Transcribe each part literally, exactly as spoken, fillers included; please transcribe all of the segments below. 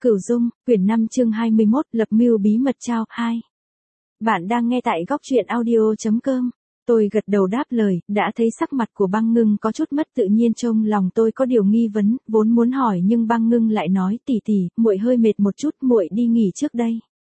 Cửu Dung, quyển năm chương hai mươi mốt, lập mưu bí mật trao, hai. Bạn đang nghe tại góc truyện audio chấm com. Tôi gật đầu đáp lời, đã thấy sắc mặt của Băng Ngưng có chút mất tự nhiên, trong lòng tôi có điều nghi vấn, vốn muốn hỏi nhưng Băng Ngưng lại nói, tỷ tỷ, muội hơi mệt một chút, muội đi nghỉ trước đây.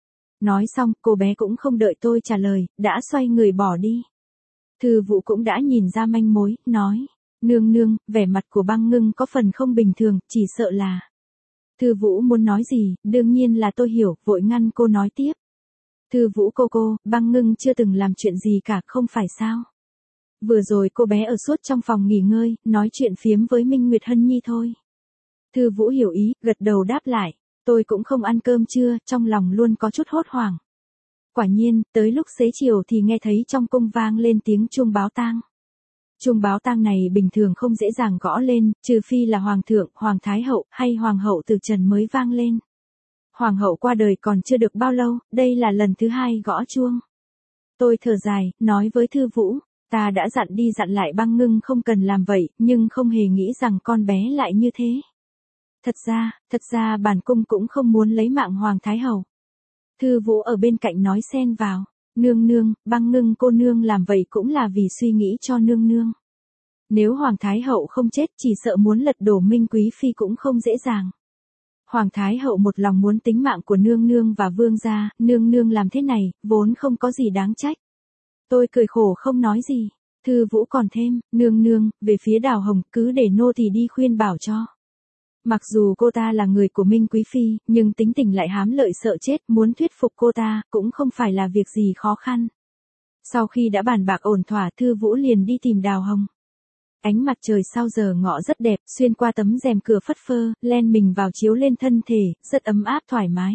Nói xong, cô bé cũng không đợi tôi trả lời, đã xoay người bỏ đi. Thư Vũ cũng đã nhìn ra manh mối, nói, nương nương, vẻ mặt của Băng Ngưng có phần không bình thường, chỉ sợ là... Thư Vũ muốn nói gì, đương nhiên là tôi hiểu, vội ngăn cô nói tiếp. Thư Vũ cô cô, Băng Ngưng chưa từng làm chuyện gì cả, không phải sao? Vừa rồi cô bé ở suốt trong phòng nghỉ ngơi, nói chuyện phiếm với Minh Nguyệt Hân Nhi thôi. Thư Vũ hiểu ý, gật đầu đáp lại, tôi cũng không ăn cơm trưa, trong lòng luôn có chút hốt hoảng. Quả nhiên, tới lúc xế chiều thì nghe thấy trong cung vang lên tiếng chuông báo tang. Chuông báo tang này bình thường không dễ dàng gõ lên, trừ phi là hoàng thượng, hoàng thái hậu hay hoàng hậu từ trần mới vang lên. Hoàng hậu qua đời còn chưa được bao lâu, đây là lần thứ hai gõ chuông. Tôi thở dài, nói với Thư Vũ, ta đã dặn đi dặn lại Băng Ngưng không cần làm vậy, nhưng không hề nghĩ rằng con bé lại như thế. Thật ra, thật ra bản cung cũng không muốn lấy mạng hoàng thái hậu. Thư Vũ ở bên cạnh nói xen vào. Nương nương, Băng Ngưng cô nương làm vậy cũng là vì suy nghĩ cho nương nương. Nếu Hoàng Thái Hậu không chết chỉ sợ muốn lật đổ Minh Quý Phi cũng không dễ dàng. Hoàng Thái Hậu một lòng muốn tính mạng của nương nương và vương gia, nương nương làm thế này, vốn không có gì đáng trách. Tôi cười khổ không nói gì. Thư Vũ còn thêm, nương nương, về phía Đào Hồng cứ để nô tỳ đi khuyên bảo cho. Mặc dù cô ta là người của Minh Quý Phi, nhưng tính tình lại hám lợi sợ chết, muốn thuyết phục cô ta, cũng không phải là việc gì khó khăn. Sau khi đã bàn bạc ổn thỏa, Thư Vũ liền đi tìm Đào Hồng. Ánh mặt trời sau giờ ngọ rất đẹp, xuyên qua tấm rèm cửa phất phơ, len mình vào chiếu lên thân thể, rất ấm áp thoải mái.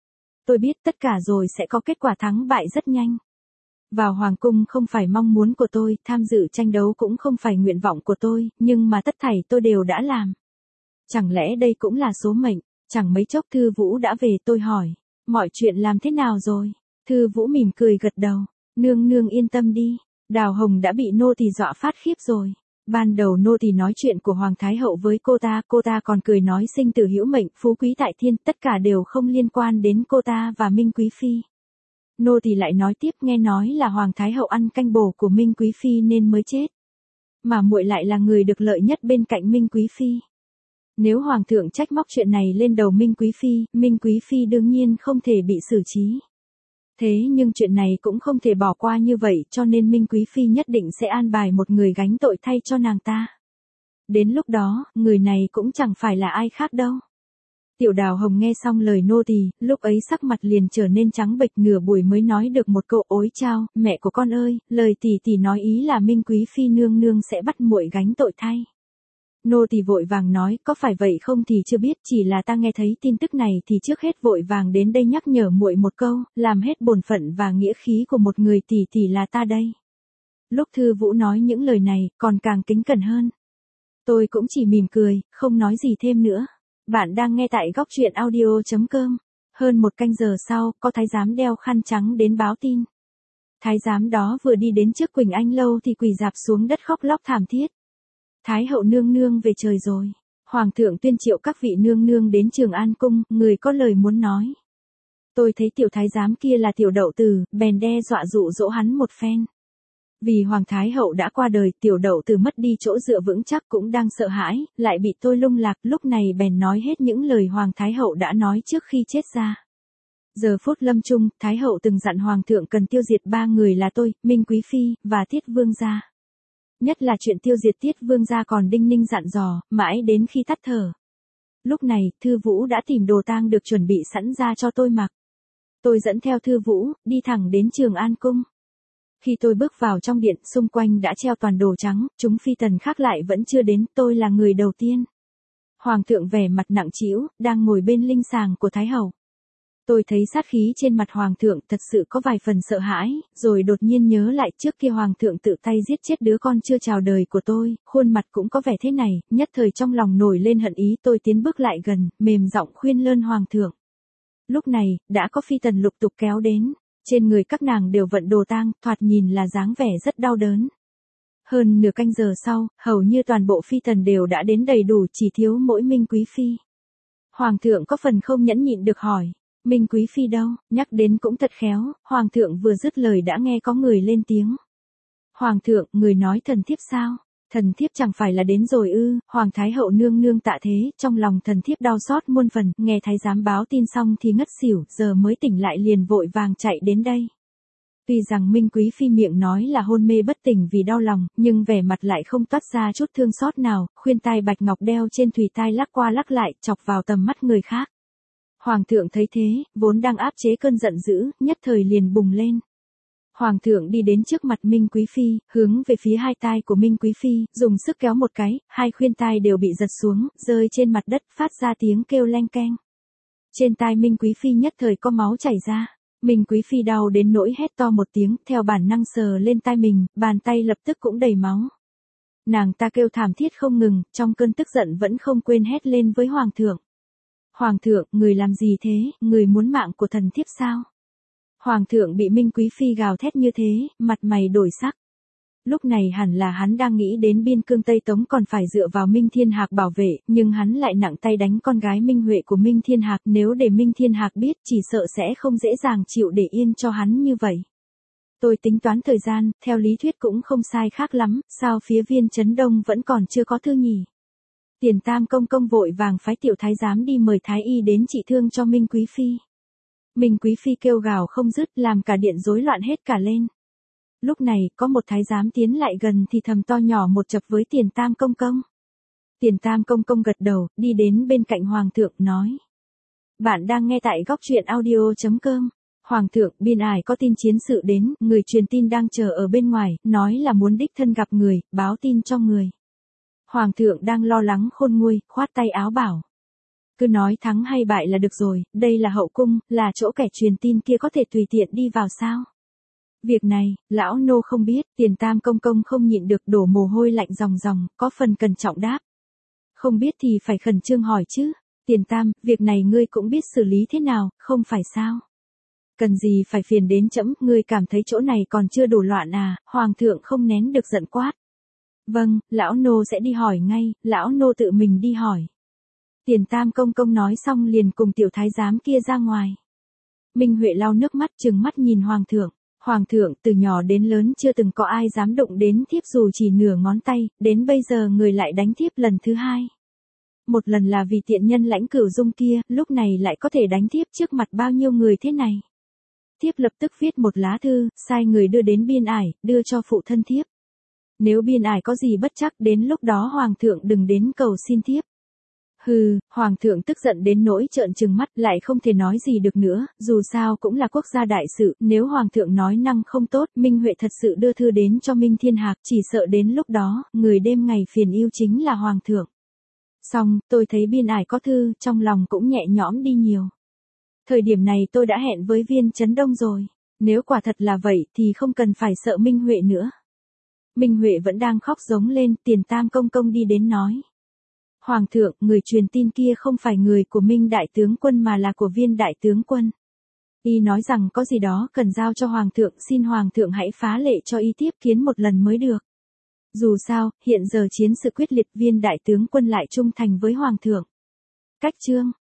Tôi biết tất cả rồi sẽ có kết quả thắng bại rất nhanh. Vào hoàng cung không phải mong muốn của tôi, tham dự tranh đấu cũng không phải nguyện vọng của tôi, nhưng mà tất thảy tôi đều đã làm. Chẳng lẽ đây cũng là số mệnh? Chẳng mấy chốc Thư Vũ đã về, tôi hỏi, mọi chuyện làm thế nào rồi? Thư Vũ mỉm cười gật đầu, nương nương yên tâm đi, Đào Hồng đã bị nô tỳ dọa phát khiếp rồi. Ban đầu nô tỳ nói chuyện của Hoàng Thái Hậu với cô ta, cô ta còn cười nói sinh tử hữu mệnh, phú quý tại thiên, tất cả đều không liên quan đến cô ta và Minh Quý Phi. Nô tỳ lại nói tiếp, nghe nói là Hoàng Thái Hậu ăn canh bổ của Minh Quý Phi nên mới chết. Mà muội lại là người được lợi nhất bên cạnh Minh Quý Phi. Nếu Hoàng thượng trách móc chuyện này lên đầu Minh Quý Phi, Minh Quý Phi đương nhiên không thể bị xử trí. Thế nhưng chuyện này cũng không thể bỏ qua như vậy, cho nên Minh Quý Phi nhất định sẽ an bài một người gánh tội thay cho nàng ta. Đến lúc đó, người này cũng chẳng phải là ai khác đâu. Tiểu Đào Hồng nghe xong lời nô tỳ, lúc ấy sắc mặt liền trở nên trắng bệch, nửa buổi mới nói được một câu, ối chao, mẹ của con ơi, lời tỷ tỷ nói ý là Minh Quý Phi nương nương sẽ bắt muội gánh tội thay. Nô tỳ vội vàng nói, có phải vậy không thì chưa biết, chỉ là ta nghe thấy tin tức này thì trước hết vội vàng đến đây nhắc nhở muội một câu, làm hết bổn phận và nghĩa khí của một người tỷ tỷ là ta đây. Lúc Thư Vũ nói những lời này, còn càng kính cẩn hơn. Tôi cũng chỉ mỉm cười, không nói gì thêm nữa. Bạn đang nghe tại góc truyện audio chấm com. Hơn một canh giờ sau, có thái giám đeo khăn trắng đến báo tin. Thái giám đó vừa đi đến trước Quỳnh Anh lâu thì quỳ rạp xuống đất khóc lóc thảm thiết. Thái hậu nương nương về trời rồi. Hoàng thượng tuyên triệu các vị nương nương đến Trường An cung, người có lời muốn nói. Tôi thấy tiểu thái giám kia là tiểu đậu tử, bèn đe dọa dụ dỗ hắn một phen. Vì Hoàng thái hậu đã qua đời, tiểu đậu tử mất đi chỗ dựa vững chắc cũng đang sợ hãi, lại bị tôi lung lạc, lúc này bèn nói hết những lời Hoàng thái hậu đã nói trước khi chết ra. Giờ phút lâm chung, thái hậu từng dặn Hoàng thượng cần tiêu diệt ba người là tôi, Minh Quý Phi, và Tiết Vương gia. Nhất là chuyện tiêu diệt Tiết Vương gia còn đinh ninh dặn dò, mãi đến khi tắt thở. Lúc này, Thư Vũ đã tìm đồ tang được chuẩn bị sẵn ra cho tôi mặc. Tôi dẫn theo Thư Vũ, đi thẳng đến Trường An cung. Khi tôi bước vào trong điện, xung quanh đã treo toàn đồ trắng, chúng phi tần khác lại vẫn chưa đến, tôi là người đầu tiên. Hoàng thượng vẻ mặt nặng trĩu, đang ngồi bên linh sàng của Thái hậu. Tôi thấy sát khí trên mặt Hoàng thượng thật sự có vài phần sợ hãi, rồi đột nhiên nhớ lại trước kia Hoàng thượng tự tay giết chết đứa con chưa chào đời của tôi, khuôn mặt cũng có vẻ thế này, nhất thời trong lòng nổi lên hận ý, tôi tiến bước lại gần, mềm giọng khuyên lơn Hoàng thượng. Lúc này, đã có phi tần lục tục kéo đến, trên người các nàng đều vận đồ tang, thoạt nhìn là dáng vẻ rất đau đớn. Hơn nửa canh giờ sau, hầu như toàn bộ phi tần đều đã đến đầy đủ, chỉ thiếu mỗi Minh Quý Phi. Hoàng thượng có phần không nhẫn nhịn được hỏi. Minh Quý Phi đâu, nhắc đến cũng thật khéo, Hoàng thượng vừa dứt lời đã nghe có người lên tiếng. Hoàng thượng, người nói thần thiếp sao? Thần thiếp chẳng phải là đến rồi ư? Hoàng Thái Hậu nương nương tạ thế, trong lòng thần thiếp đau xót muôn phần, nghe thái giám báo tin xong thì ngất xỉu, giờ mới tỉnh lại liền vội vàng chạy đến đây. Tuy rằng Minh Quý Phi miệng nói là hôn mê bất tỉnh vì đau lòng, nhưng vẻ mặt lại không toát ra chút thương xót nào, khuyên tai bạch ngọc đeo trên thùy tai lắc qua lắc lại, chọc vào tầm mắt người khác. Hoàng thượng thấy thế, vốn đang áp chế cơn giận dữ, nhất thời liền bùng lên. Hoàng thượng đi đến trước mặt Minh Quý Phi, hướng về phía hai tai của Minh Quý Phi, dùng sức kéo một cái, hai khuyên tai đều bị giật xuống, rơi trên mặt đất, phát ra tiếng kêu leng keng. Trên tai Minh Quý Phi nhất thời có máu chảy ra. Minh Quý Phi đau đến nỗi hét to một tiếng, theo bản năng sờ lên tai mình, bàn tay lập tức cũng đầy máu. Nàng ta kêu thảm thiết không ngừng, trong cơn tức giận vẫn không quên hét lên với Hoàng thượng. Hoàng thượng, người làm gì thế, người muốn mạng của thần thiếp sao? Hoàng thượng bị Minh Quý Phi gào thét như thế, mặt mày đổi sắc. Lúc này hẳn là hắn đang nghĩ đến biên cương Tây Tống còn phải dựa vào Minh Thiên Hạc bảo vệ, nhưng hắn lại nặng tay đánh con gái Minh Huệ của Minh Thiên Hạc, nếu để Minh Thiên Hạc biết chỉ sợ sẽ không dễ dàng chịu để yên cho hắn như vậy. Tôi tính toán thời gian, theo lý thuyết cũng không sai khác lắm, sao phía Viên Chấn Đông vẫn còn chưa có thư nhỉ? Tiền Tam công công vội vàng phái tiểu thái giám đi mời thái y đến trị thương cho Minh Quý Phi. Minh Quý Phi kêu gào không dứt, làm cả điện rối loạn hết cả lên. Lúc này, có một thái giám tiến lại gần thì thầm to nhỏ một chập với Tiền Tam công công. Tiền Tam công công gật đầu, đi đến bên cạnh Hoàng thượng, nói. Bạn đang nghe tại góc truyện audio chấm com. Hoàng thượng, biên ải có tin chiến sự đến, người truyền tin đang chờ ở bên ngoài, nói là muốn đích thân gặp người, báo tin cho người. Hoàng thượng đang lo lắng khôn nguôi, khoát tay áo bảo. Cứ nói thắng hay bại là được rồi, đây là hậu cung, là chỗ kẻ truyền tin kia có thể tùy tiện đi vào sao? Việc này, lão nô không biết, Tiền Tam công công không nhịn được đổ mồ hôi lạnh ròng ròng, có phần cẩn trọng đáp. Không biết thì phải khẩn trương hỏi chứ. Tiền Tam, việc này ngươi cũng biết xử lý thế nào, không phải sao? Cần gì phải phiền đến trẫm, ngươi cảm thấy chỗ này còn chưa đủ loạn à? Hoàng thượng không nén được giận quát. Vâng, lão nô sẽ đi hỏi ngay, lão nô tự mình đi hỏi. Tiền Tam công công nói xong liền cùng tiểu thái giám kia ra ngoài. Minh Huệ lau nước mắt trừng mắt nhìn Hoàng thượng. Hoàng thượng, từ nhỏ đến lớn chưa từng có ai dám động đến thiếp dù chỉ nửa ngón tay, đến bây giờ người lại đánh thiếp lần thứ hai. Một lần là vì tiện nhân Lãnh Cửu Dung kia, lúc này lại có thể đánh thiếp trước mặt bao nhiêu người thế này. Thiếp lập tức viết một lá thư, sai người đưa đến biên ải, đưa cho phụ thân thiếp. Nếu biên ải có gì bất trắc đến lúc đó Hoàng thượng đừng đến cầu xin thiếp. Hừ, Hoàng thượng tức giận đến nỗi trợn trừng mắt, lại không thể nói gì được nữa, dù sao cũng là quốc gia đại sự, nếu Hoàng thượng nói năng không tốt, Minh Huệ thật sự đưa thư đến cho Minh Thiên Hạc, chỉ sợ đến lúc đó, người đêm ngày phiền yêu chính là Hoàng thượng. Xong, tôi thấy biên ải có thư, trong lòng cũng nhẹ nhõm đi nhiều. Thời điểm này tôi đã hẹn với Viên Chấn Đông rồi, nếu quả thật là vậy thì không cần phải sợ Minh Huệ nữa. Minh Huệ vẫn đang khóc giống lên, Tiền Tam công công đi đến nói. Hoàng thượng, người truyền tin kia không phải người của Minh đại tướng quân mà là của Viên đại tướng quân. Y nói rằng có gì đó cần giao cho Hoàng thượng, xin Hoàng thượng hãy phá lệ cho y tiếp kiến một lần mới được. Dù sao, hiện giờ chiến sự quyết liệt, Viên đại tướng quân lại trung thành với Hoàng thượng. Cách chương